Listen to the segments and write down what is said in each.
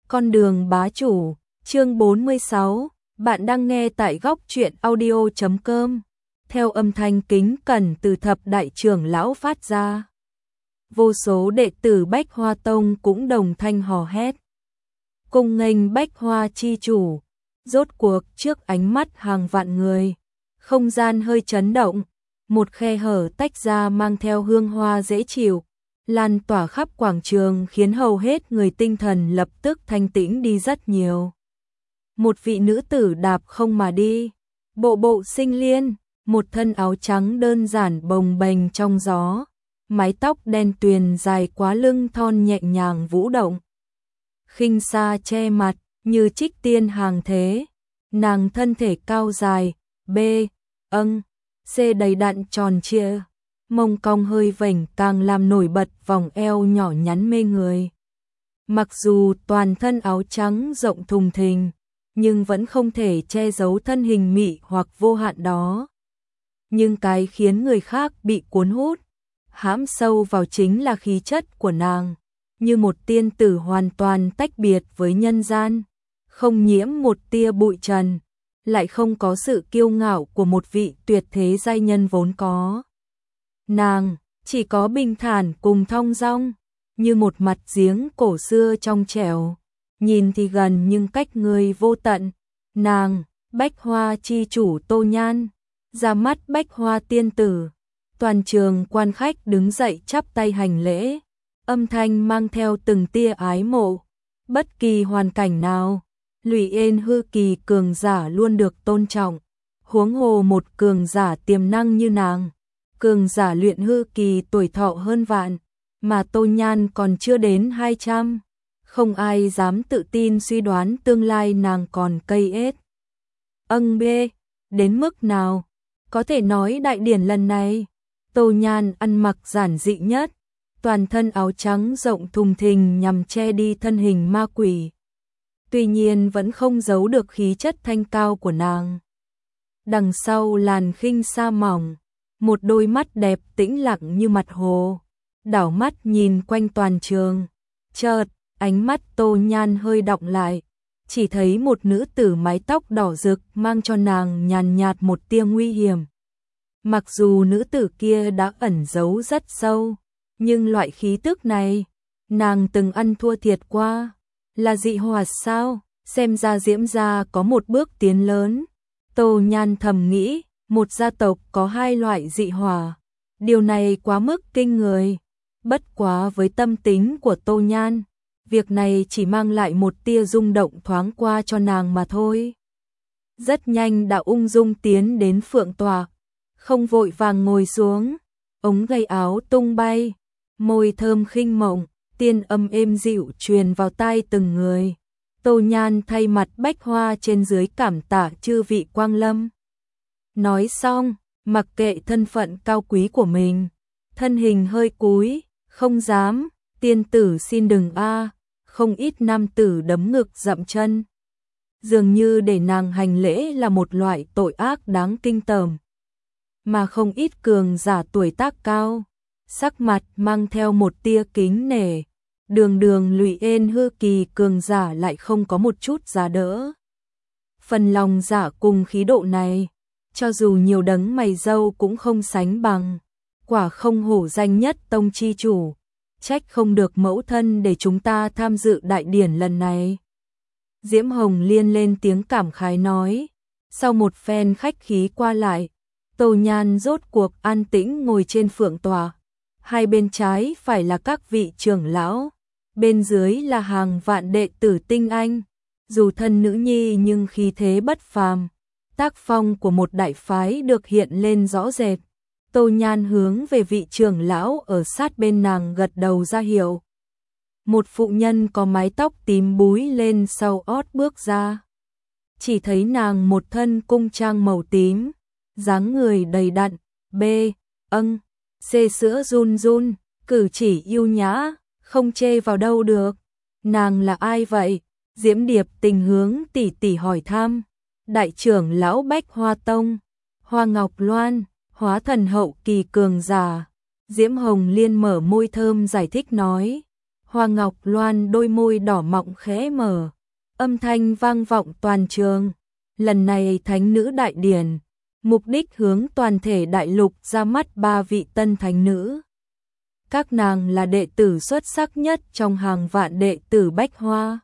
Con đường bá chủ, chương 46, bạn đang nghe tại góc truyện audio.com. Theo âm thanh kính cẩn từ thập đại trưởng lão phát ra, vô số đệ tử Bách Hoa Tông cũng đồng thanh hò hét. Cung nghênh Bách Hoa chi chủ, rốt cuộc trước ánh mắt hàng vạn người, không gian hơi chấn động, một khe hở tách ra mang theo hương hoa dễ chịu, lan tỏa khắp quảng trường khiến hầu hết người tinh thần lập tức thanh tĩnh đi rất nhiều. Một vị nữ tử đạp không mà đi, bộ bộ sinh liên, một thân áo trắng đơn giản bồng bềnh trong gió, mái tóc đen tuyền dài quá lưng thon nhẹ nhàng vũ động. Khinh xa che mặt, như trích tiên hàng thế, nàng thân thể cao dài, C đầy đặn tròn trịa, mông cong hơi vểnh càng làm nổi bật vòng eo nhỏ nhắn mê người. Mặc dù toàn thân áo trắng rộng thùng thình, nhưng vẫn không thể che giấu thân hình mị hoặc vô hạn đó. Nhưng cái khiến người khác bị cuốn hút, hãm sâu vào chính là khí chất của nàng, như một tiên tử hoàn toàn tách biệt với nhân gian, không nhiễm một tia bụi trần, lại không có sự kiêu ngạo của một vị tuyệt thế giai nhân vốn có. Nàng chỉ có bình thản cùng thong dong, như một mặt giếng cổ xưa trong trẻo, nhìn thì gần nhưng cách người vô tận. Nàng, Bách Hoa chi chủ Tô Nhan, ra mắt Bách Hoa tiên tử, toàn trường quan khách đứng dậy chắp tay hành lễ, âm thanh mang theo từng tia ái mộ. Bất kỳ hoàn cảnh nào, Lụy Yên hư kỳ cường giả luôn được tôn trọng, huống hồ một cường giả tiềm năng như nàng. Cường giả luyện hư kỳ tuổi thọ hơn vạn, mà Tô Nhan còn chưa đến 200. Không ai dám tự tin suy đoán tương lai nàng còn cây ết. Đến mức nào? Có thể nói đại điển lần này, Tô Nhan ăn mặc giản dị nhất, toàn thân áo trắng rộng thùng thình nhằm che đi thân hình ma quỷ. Tuy nhiên vẫn không giấu được khí chất thanh cao của nàng. Đằng sau làn khinh sa mỏng, một đôi mắt đẹp tĩnh lặng như mặt hồ, đảo mắt nhìn quanh toàn trường. Chợt, ánh mắt Tô Nhan hơi đọng lại, chỉ thấy một nữ tử mái tóc đỏ rực mang cho nàng nhàn nhạt một tia nguy hiểm. Mặc dù nữ tử kia đã ẩn giấu rất sâu, nhưng loại khí tức này, nàng từng ăn thua thiệt qua. Là dị hỏa sao? Xem ra Diễm gia có một bước tiến lớn. Tô Nhan thầm nghĩ, một gia tộc có hai loại dị hỏa. Điều này quá mức kinh người. Bất quá với tâm tính của Tô Nhan, việc này chỉ mang lại một tia rung động thoáng qua cho nàng mà thôi. Rất nhanh đã ung dung tiến đến phượng tọa, không vội vàng ngồi xuống, ống gầy áo tung bay, môi thơm khinh mộng, tiên âm êm dịu truyền vào tai từng người. Tô Nhan thay mặt Bách Hoa trên dưới cảm tạ chư vị quang lâm. Nói xong, mặc kệ thân phận cao quý của mình, thân hình hơi cúi, không dám, tiên tử xin đừng a. Không ít nam tử đấm ngực dậm chân. Dường như để nàng hành lễ là một loại tội ác đáng kinh tởm. Mà không ít cường giả tuổi tác cao, sắc mặt mang theo một tia kính nể. Đường Lụy Yên hư kỳ cường giả lại không có một chút giá đỡ. Phần lòng giả cùng khí độ này, cho dù nhiều đấng mày râu cũng không sánh bằng. Quả không hổ danh nhất tông chi chủ, trách không được mẫu thân để chúng ta tham dự đại điển lần này. Diễm Hồng Liên lên tiếng cảm khái nói. Sau một phen khách khí qua lại, Tô Nhan rốt cuộc an tĩnh ngồi trên phượng tọa. Hai bên trái phải là các vị trưởng lão, bên dưới là hàng vạn đệ tử tinh anh. Dù thân nữ nhi nhưng khí thế bất phàm, tác phong của một đại phái được hiện lên rõ rệt. Tô Nhan hướng về vị trưởng lão ở sát bên nàng gật đầu ra hiệu. Một phụ nhân có mái tóc tím búi lên sau ót bước ra. Chỉ thấy nàng một thân cung trang màu tím, dáng người đầy đặn, C sữa run run, cử chỉ yêu nhã, không chê vào đâu được. Nàng là ai vậy? Diễm Điệp tình hướng tỉ tỉ hỏi thăm. Đại trưởng lão Bách Hoa Tông, Hoa Ngọc Loan, hóa thần hậu kỳ cường giả. Diễm Hồng Liên mở môi thơm giải thích nói. Hoa Ngọc Loan đôi môi đỏ mọng khẽ mở, âm thanh vang vọng toàn trường. Lần này thánh nữ đại điển, mục đích hướng toàn thể đại lục ra mắt 3 vị tân thánh nữ. Các nàng là đệ tử xuất sắc nhất trong hàng vạn đệ tử Bách Hoa.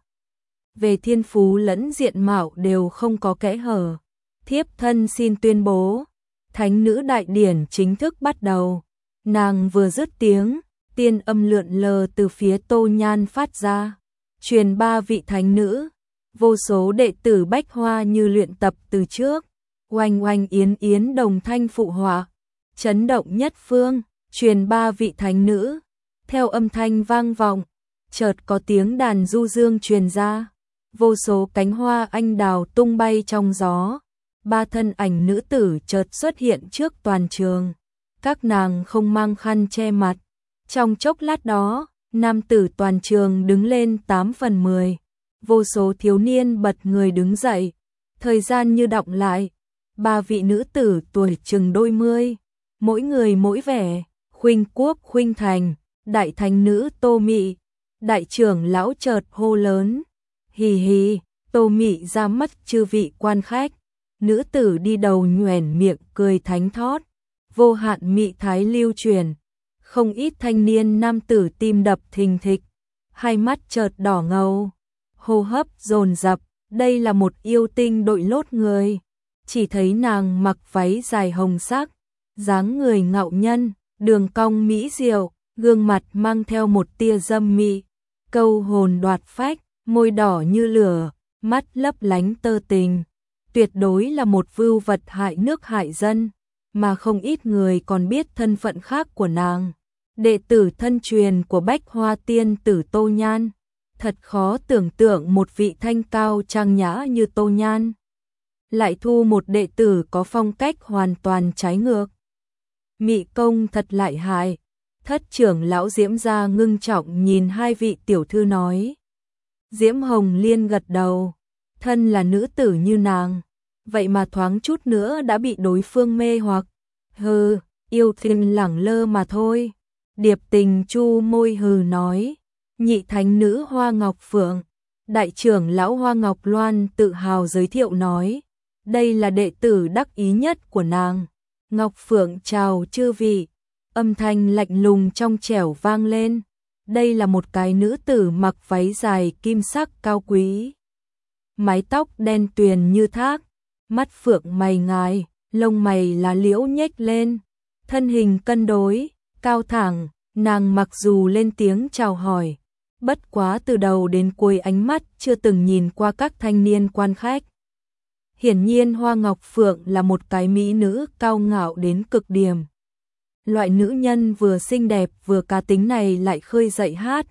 Về thiên phú lẫn diện mạo đều không có kẽ hở. Thiếp thân xin tuyên bố, thánh nữ đại điển chính thức bắt đầu. Nàng vừa dứt tiếng, tiên âm lượn lờ từ phía Tô Nhan phát ra, truyền 3 vị thánh nữ. Vô số đệ tử Bách Hoa như luyện tập từ trước, oanh oanh yến yến đồng thanh phụ họa, chấn động nhất phương, truyền 3 vị thánh nữ. Theo âm thanh vang vọng, chợt có tiếng đàn du dương truyền ra, vô số cánh hoa anh đào tung bay trong gió. 3 thân ảnh nữ tử chợt xuất hiện trước toàn trường. Các nàng không mang khăn che mặt. Trong chốc lát đó, nam tử toàn trường đứng lên 8 phần 10. Vô số thiếu niên bật người đứng dậy. Thời gian như đọng lại. 3 vị nữ tử tuổi chừng đôi mươi, mỗi người mỗi vẻ. Khuynh Quốc, Khuynh Thành, đại thánh nữ Tô Mị. Đại trưởng lão chợt hô lớn, hì hì. Tô Mị ra mắt chư vị quan khách. Nữ tử đi đầu nhoẻn miệng cười thánh thót, vô hạn mị thái lưu truyền. Không ít thanh niên nam tử tim đập thình thịch, hai mắt chợt đỏ ngầu, hô hấp dồn dập. Đây là một yêu tinh đội lốt người. Chỉ thấy nàng mặc váy dài hồng sắc, dáng người ngạo nhân, đường cong mỹ diệu, gương mặt mang theo một tia dâm mị, câu hồn đoạt phách, môi đỏ như lửa, mắt lấp lánh tơ tình. Tuyệt đối là một vưu vật hại nước hại dân, mà không ít người còn biết thân phận khác của nàng. Đệ tử thân truyền của Bách Hoa tiên tử Tô Nhan. Thật khó tưởng tượng một vị thanh cao trang nhã như Tô Nhan lại thu một đệ tử có phong cách hoàn toàn trái ngược. Mị công thật lợi hại. Thất trưởng lão Diễm gia ngưng trọng nhìn 2 vị tiểu thư nói. Diễm Hồng Liên gật đầu. Thân là nữ tử như nàng, vậy mà thoáng chút nữa đã bị đối phương mê hoặc. Hừ, yêu tinh lẳng lơ mà thôi. Điệp Tình chu môi hừ nói. Nhị thánh nữ Hoa Ngọc Phượng. Đại trưởng lão Hoa Ngọc Loan tự hào giới thiệu nói. Đây là đệ tử đắc ý nhất của nàng. Ngọc Phượng chào chư vị. Âm thanh lạnh lùng trong trẻo vang lên. Đây là một cái nữ tử mặc váy dài kim sắc cao quý. Mái tóc đen tuyền như thác, mắt phượng mày ngài, lông mày lá liễu nhếch lên, thân hình cân đối, cao thẳng. Nàng mặc dù lên tiếng chào hỏi, bất quá từ đầu đến cuối ánh mắt chưa từng nhìn qua các thanh niên quan khách. Hiển nhiên Hoa Ngọc Phượng là một cái mỹ nữ cao ngạo đến cực điểm. Loại nữ nhân vừa xinh đẹp vừa cá tính này lại khơi dậy hát,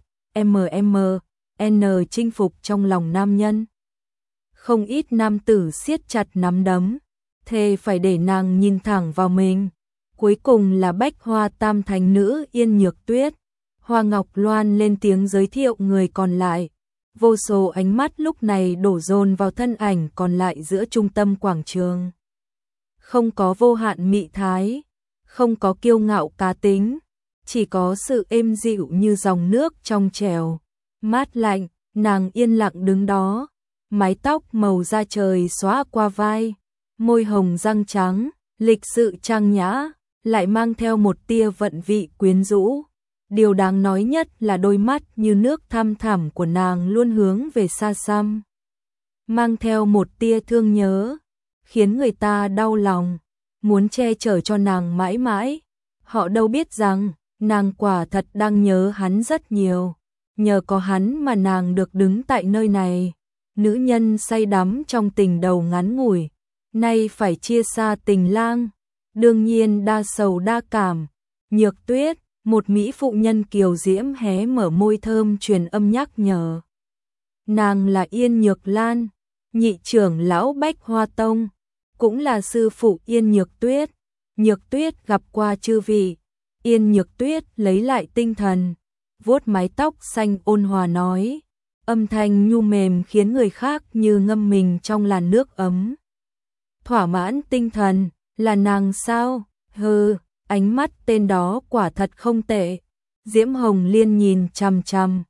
N chinh phục trong lòng nam nhân. Không ít nam tử siết chặt nắm đấm, thề phải để nàng nhìn thẳng vào mình. Cuối cùng là Bách Hoa tam thánh nữ Yên Nhược Tuyết. Hoa Ngọc Loan lên tiếng giới thiệu người còn lại. Vô số ánh mắt lúc này đổ dồn vào thân ảnh còn lại giữa trung tâm quảng trường. Không có vô hạn mị thái, không có kiêu ngạo cá tính, chỉ có sự êm dịu như dòng nước trong trèo, mát lạnh. Nàng yên lặng đứng đó, mái tóc màu da trời xóa qua vai, môi hồng răng trắng, lịch sự trang nhã, lại mang theo một tia vận vị quyến rũ. Điều đáng nói nhất là đôi mắt như nước thăm thẳm của nàng luôn hướng về xa xăm, mang theo một tia thương nhớ, khiến người ta đau lòng, muốn che chở cho nàng mãi mãi. Họ đâu biết rằng, nàng quả thật đang nhớ hắn rất nhiều. Nhờ có hắn mà nàng được đứng tại nơi này. Nữ nhân say đắm trong tình đầu ngắn ngủi, nay phải chia xa tình lang, đương nhiên đa sầu đa cảm. Nhược Tuyết, một mỹ phụ nhân kiều diễm hé mở môi thơm truyền âm nhắc nhở. Nàng là Yên Nhược Lan, nhị trưởng lão Bách Hoa Tông, cũng là sư phụ Yên Nhược Tuyết. Nhược Tuyết gặp qua chư vị. Yên Nhược Tuyết lấy lại tinh thần, vuốt mái tóc xanh ôn hòa nói, âm thanh nhu mềm khiến người khác như ngâm mình trong làn nước ấm. Thỏa mãn tinh thần, là nàng sao? Hừ, ánh mắt tên đó quả thật không tệ. Diễm Hồng Liên nhìn chằm chằm,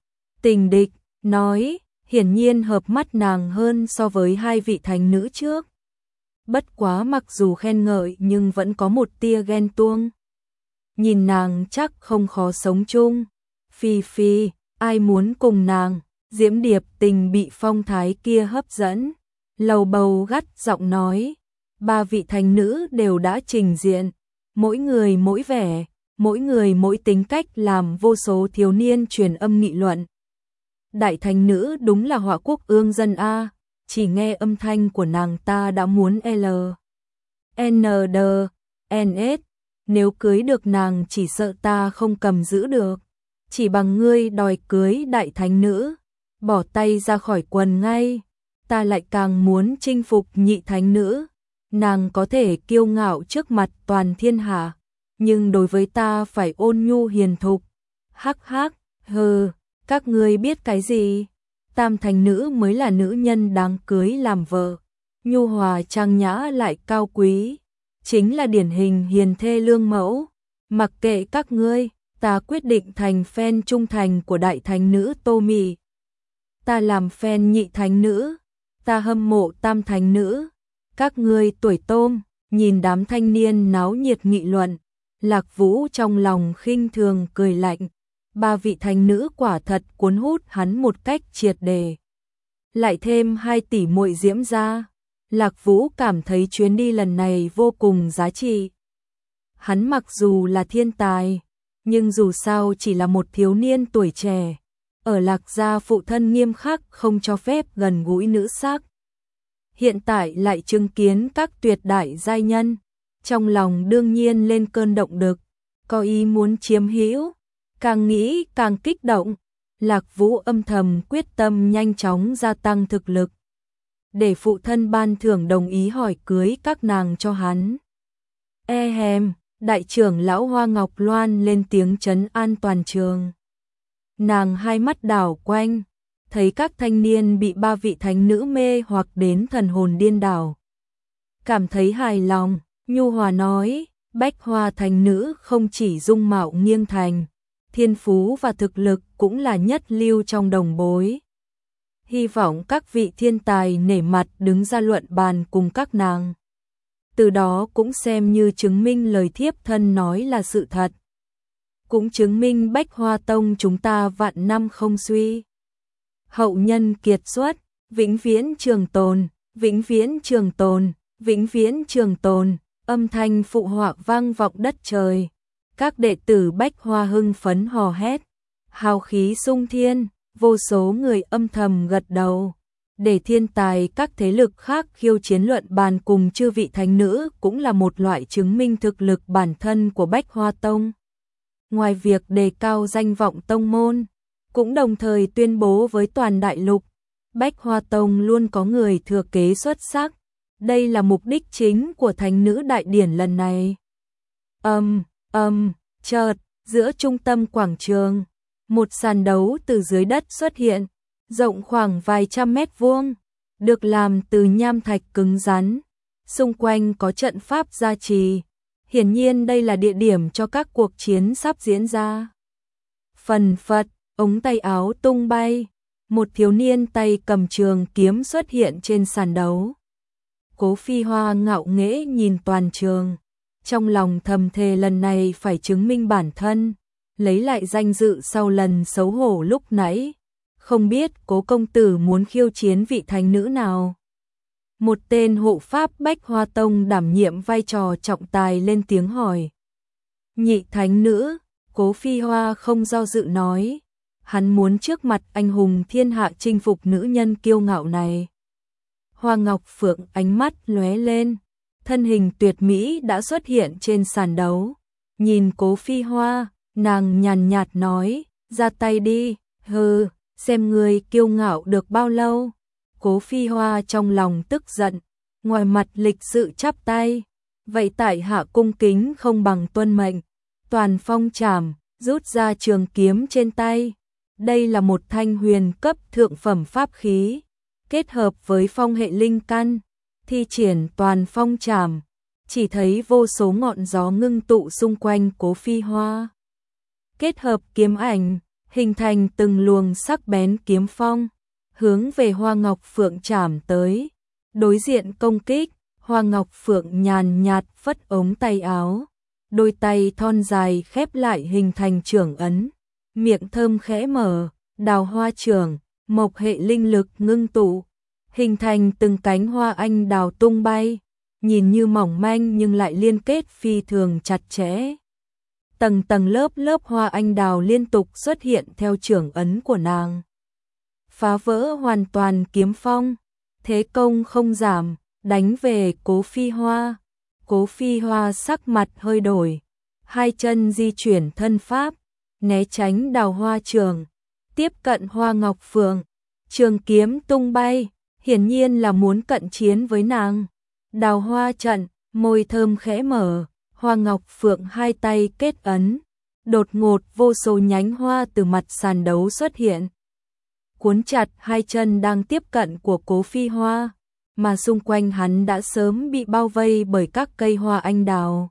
Tình địch, nói, hiển nhiên hợp mắt nàng hơn so với hai vị thánh nữ trước. Bất quá mặc dù khen ngợi nhưng vẫn có một tia ghen tuông. Nhìn nàng chắc không khó sống chung. Phi phi, ai muốn cùng nàng? Diễm Điệp Tình bị phong thái kia hấp dẫn, lầu bầu gắt giọng nói, ba vị thánh nữ đều đã trình diện, mỗi người mỗi vẻ, mỗi người mỗi tính cách làm vô số thiếu niên truyền âm nghị luận. Đại thánh nữ đúng là họa quốc ương dân a, chỉ nghe âm thanh của nàng ta đã muốn L. N D N S, nếu cưới được nàng chỉ sợ ta không cầm giữ được, chỉ bằng ngươi đòi cưới đại thánh nữ, bỏ tay ra khỏi quần ngay, ta lại càng muốn chinh phục nhị thánh nữ, nàng có thể kiêu ngạo trước mặt toàn thiên hạ, nhưng đối với ta phải ôn nhu hiền thục. Hắc hắc, hừ, các ngươi biết cái gì? Tam thánh nữ mới là nữ nhân đáng cưới làm vợ, nhu hòa trang nhã lại cao quý, chính là điển hình hiền thê lương mẫu. Mặc kệ các ngươi, ta quyết định thành fan trung thành của đại thánh nữ Tô Mị. Ta làm fan nhị thánh nữ, ta hâm mộ tam thánh nữ. Các ngươi tuổi tôm, nhìn đám thanh niên náo nhiệt nghị luận, Lạc Vũ trong lòng khinh thường cười lạnh. Ba vị thánh nữ quả thật cuốn hút hắn một cách triệt để. Lại thêm 2 tỷ muội Diễm gia, Lạc Vũ cảm thấy chuyến đi lần này vô cùng giá trị. Hắn mặc dù là thiên tài, nhưng dù sao chỉ là một thiếu niên tuổi trẻ. Ở Lạc gia phụ thân nghiêm khắc không cho phép gần gũi nữ sắc. Hiện tại lại chứng kiến các tuyệt đại giai nhân, trong lòng đương nhiên lên cơn động đực, có ý muốn chiếm hữu, càng nghĩ càng kích động. Lạc Vũ âm thầm quyết tâm nhanh chóng gia tăng thực lực, để phụ thân ban thưởng đồng ý hỏi cưới các nàng cho hắn. Đại trưởng lão Hoa Ngọc Loan lên tiếng trấn an toàn trường. Nàng hai mắt đảo quanh, thấy các thanh niên bị ba vị thánh nữ mê hoặc đến thần hồn điên đảo. Cảm thấy hài lòng, nhu hòa nói, Bách Hoa thánh nữ không chỉ dung mạo nghiêng thành, thiên phú và thực lực cũng là nhất lưu trong đồng bối. Hy vọng các vị thiên tài nể mặt đứng ra luận bàn cùng các nàng. Từ đó cũng xem như chứng minh lời thiếp thân nói là sự thật. Cũng chứng minh Bách Hoa Tông chúng ta vạn năm không suy. Hậu nhân kiệt xuất, vĩnh viễn trường tồn, vĩnh viễn trường tồn, vĩnh viễn trường tồn, âm thanh phụ họa vang vọng đất trời. Các đệ tử Bách Hoa hưng phấn hò hét, hào khí sung thiên, vô số người âm thầm gật đầu. Để thiên tài các thế lực khác khiêu chiến luận bàn cùng chư vị thánh nữ cũng là một loại chứng minh thực lực bản thân của Bách Hoa Tông. Ngoài việc đề cao danh vọng tông môn, cũng đồng thời tuyên bố với toàn đại lục, Bách Hoa Tông luôn có người thừa kế xuất sắc. Đây là mục đích chính của thánh nữ đại điển lần này. Chợt, giữa trung tâm quảng trường, một sàn đấu từ dưới đất xuất hiện, rộng khoảng vài trăm mét vuông, được làm từ nham thạch cứng rắn, xung quanh có trận pháp gia trì. Hiển nhiên đây là địa điểm cho các cuộc chiến sắp diễn ra. Phần phật, ống tay áo tung bay, một thiếu niên tay cầm trường kiếm xuất hiện trên sàn đấu. Cố Phi Hoa ngạo nghễ nhìn toàn trường, trong lòng thầm thề lần này phải chứng minh bản thân, lấy lại danh dự sau lần xấu hổ lúc nãy. Không biết Cố công tử muốn khiêu chiến vị thánh nữ nào? Một tên hộ pháp Bách Hoa Tông đảm nhiệm vai trò trọng tài lên tiếng hỏi. Nhị thánh nữ, Cố Phi Hoa không do dự nói, hắn muốn trước mặt anh hùng thiên hạ chinh phục nữ nhân kiêu ngạo này. Hoa Ngọc Phượng ánh mắt lóe lên, thân hình tuyệt mỹ đã xuất hiện trên sàn đấu. Nhìn Cố Phi Hoa, nàng nhàn nhạt nói, ra tay đi, hừ, xem người kiêu ngạo được bao lâu. Cố Phi Hoa trong lòng tức giận, ngoài mặt lịch sự chắp tay, vậy tại hạ cung kính không bằng tuân mệnh. Toàn phong trảm, rút ra trường kiếm trên tay. Đây là một thanh huyền cấp thượng phẩm pháp khí, kết hợp với phong hệ linh căn, thi triển toàn phong trảm, chỉ thấy vô số ngọn gió ngưng tụ xung quanh Cố Phi Hoa. Kết hợp kiếm ảnh, hình thành từng luồng sắc bén kiếm phong, hướng về Hoa Ngọc Phượng chạm tới. Đối diện công kích, Hoa Ngọc Phượng nhàn nhạt phất ống tay áo, đôi tay thon dài khép lại hình thành trưởng ấn, miệng thơm khẽ mở, đào hoa trưởng, mộc hệ linh lực ngưng tụ, hình thành từng cánh hoa anh đào tung bay, nhìn như mỏng manh nhưng lại liên kết phi thường chặt chẽ. Tầng tầng lớp lớp hoa anh đào liên tục xuất hiện theo trưởng ấn của nàng, phá vỡ hoàn toàn kiếm phong, thế công không giảm, đánh về Cố Phi Hoa. Cố Phi Hoa sắc mặt hơi đổi, hai chân di chuyển thân pháp, né tránh đào hoa trường, tiếp cận Hoa Ngọc Phượng, trường kiếm tung bay, hiển nhiên là muốn cận chiến với nàng. Đào hoa trận, môi thơm khẽ mở, Hoa Ngọc Phượng hai tay kết ấn, đột ngột vô số nhánh hoa từ mặt sàn đấu xuất hiện, cuốn chặt hai chân đang tiếp cận của Cố Phi Hoa, mà xung quanh hắn đã sớm bị bao vây bởi các cây hoa anh đào.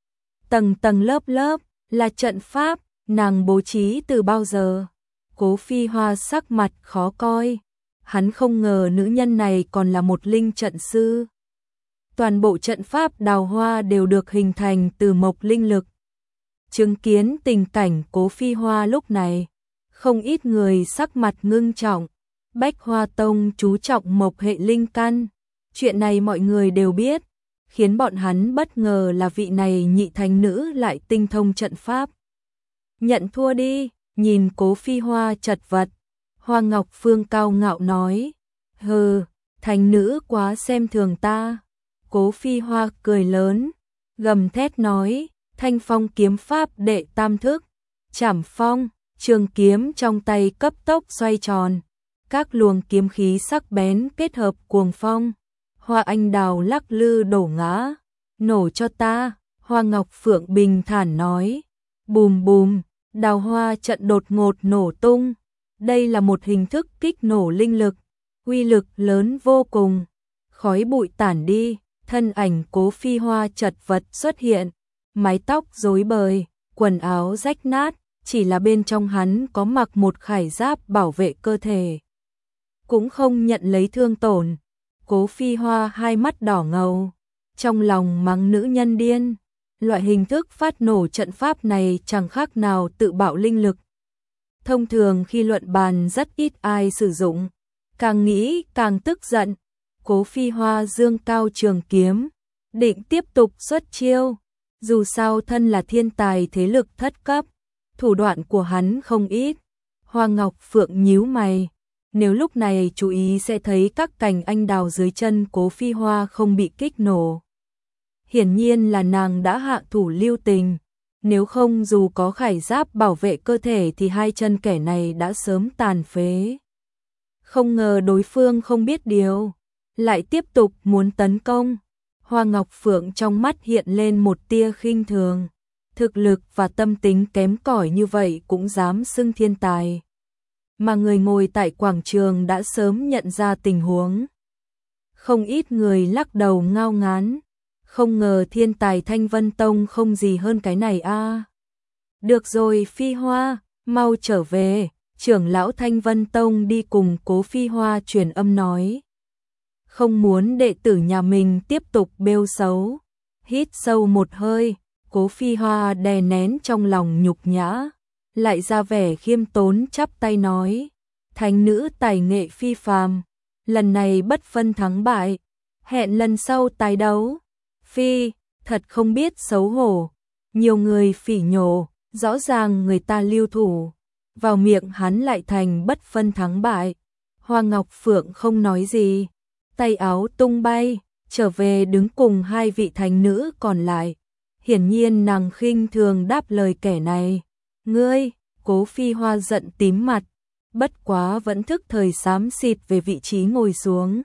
Tầng tầng lớp lớp, là trận pháp, nàng bố trí từ bao giờ? Cố Phi Hoa sắc mặt khó coi, hắn không ngờ nữ nhân này còn là một linh trận sư. Toàn bộ trận pháp đào hoa đều được hình thành từ mộc linh lực. Chứng kiến tình cảnh Cố Phi Hoa lúc này, không ít người sắc mặt ngưng trọng. Bách Hoa Tông chú trọng mộc hệ linh căn, chuyện này mọi người đều biết, khiến bọn hắn bất ngờ là vị này nhị thánh nữ lại tinh thông trận pháp. Nhận thua đi, nhìn Cố Phi Hoa chật vật, Hoa Ngọc Phương cao ngạo nói, hừ, thánh nữ quá xem thường ta. Cố Phi Hoa cười lớn, gầm thét nói, thanh phong kiếm pháp đệ tam thức, chảm phong, trường kiếm trong tay cấp tốc xoay tròn. Các luồng kiếm khí sắc bén kết hợp cuồng phong, hoa anh đào lắc lư đổ ngã, nổ cho ta, Hoa Ngọc Phượng bình thản nói, bùm bùm, đào hoa trận đột ngột nổ tung, đây là một hình thức kích nổ linh lực, uy lực lớn vô cùng, khói bụi tản đi, thân ảnh Cố Phi Hoa chật vật xuất hiện, mái tóc rối bời, quần áo rách nát, chỉ là bên trong hắn có mặc một khải giáp bảo vệ cơ thể, cũng không nhận lấy thương tổn. Cố Phi Hoa hai mắt đỏ ngầu, trong lòng mắng nữ nhân điên. Loại hình thức phát nổ trận pháp này chẳng khác nào tự bạo linh lực. Thông thường khi luận bàn rất ít ai sử dụng, càng nghĩ càng tức giận. Cố Phi Hoa dương cao trường kiếm, định tiếp tục xuất chiêu. Dù sao thân là thiên tài thế lực thất cấp, thủ đoạn của hắn không ít. Hoa Ngọc Phượng nhíu mày, nếu lúc này chú ý sẽ thấy các cành anh đào dưới chân Cố Phi Hoa không bị kích nổ. Hiển nhiên là nàng đã hạ thủ lưu tình, nếu không dù có khải giáp bảo vệ cơ thể thì hai chân kẻ này đã sớm tàn phế. Không ngờ đối phương không biết điều, lại tiếp tục muốn tấn công. Hoa Ngọc Phượng trong mắt hiện lên một tia khinh thường, thực lực và tâm tính kém cỏi như vậy cũng dám xưng thiên tài. Mà người ngồi tại quảng trường đã sớm nhận ra tình huống. Không ít người lắc đầu ngao ngán, không ngờ thiên tài Thanh Vân Tông không gì hơn cái này a. Được rồi Phi Hoa, mau trở về, trưởng lão Thanh Vân Tông đi cùng Cố Phi Hoa truyền âm nói. Không muốn đệ tử nhà mình tiếp tục bêu xấu. Hít sâu một hơi, Cố Phi Hoa đè nén trong lòng nhục nhã, lại ra vẻ khiêm tốn chắp tay nói, thánh nữ tài nghệ phi phàm, lần này bất phân thắng bại, hẹn lần sau tái đấu. Phi, thật không biết xấu hổ, nhiều người phỉ nhổ, rõ ràng người ta lưu thủ, vào miệng hắn lại thành bất phân thắng bại. Hoa Ngọc Phượng không nói gì, tay áo tung bay, trở về đứng cùng hai vị thánh nữ còn lại. Hiển nhiên nàng khinh thường đáp lời kẻ này. Ngươi, Cố Phi Hoa giận tím mặt, bất quá vẫn thức thời xám xịt về vị trí ngồi xuống.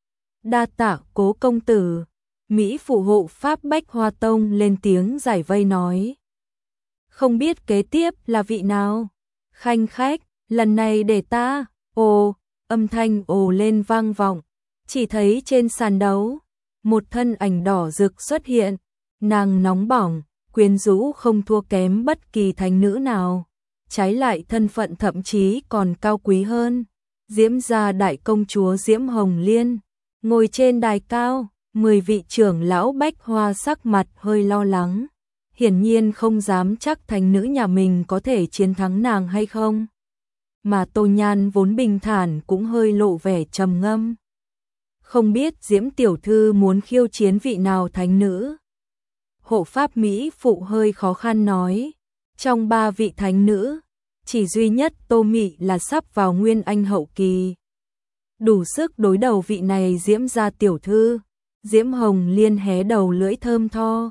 Đa tạ Cố công tử. Mỹ phụ hộ pháp Bách Hoa Tông lên tiếng giải vây nói. Không biết kế tiếp là vị nào? Khanh khách, lần này để ta, ồ, âm thanh ồ lên vang vọng. Chỉ thấy trên sàn đấu, một thân ảnh đỏ rực xuất hiện, nàng nóng bỏng, quyến rũ không thua kém bất kỳ thánh nữ nào. trái lại thân phận thậm chí còn cao quý hơn. Diễm gia đại công chúa Diễm Hồng Liên, ngồi trên đài cao, 10 vị trưởng lão Bách Hoa sắc mặt hơi lo lắng, hiển nhiên không dám chắc thành nữ nhà mình có thể chiến thắng nàng hay không. Mà Tô Nhan vốn bình thản cũng hơi lộ vẻ trầm ngâm. Không biết Diễm tiểu thư muốn khiêu chiến vị nào thánh nữ? Hộ pháp Mỹ phụ hơi khó khăn nói, trong 3 vị thánh nữ, chỉ duy nhất Tô Mị là sắp vào Nguyên Anh hậu kỳ. Đủ sức đối đầu vị này Diễm gia tiểu thư. Diễm Hồng Liên hé đầu lưỡi thơm tho,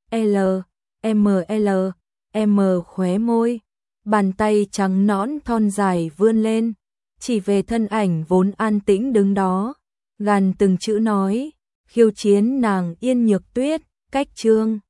M khóe môi, bàn tay trắng nõn thon dài vươn lên, chỉ về thân ảnh vốn an tĩnh đứng đó, gằn từng chữ nói, khiêu chiến nàng Yên Nhược Tuyết, cách chương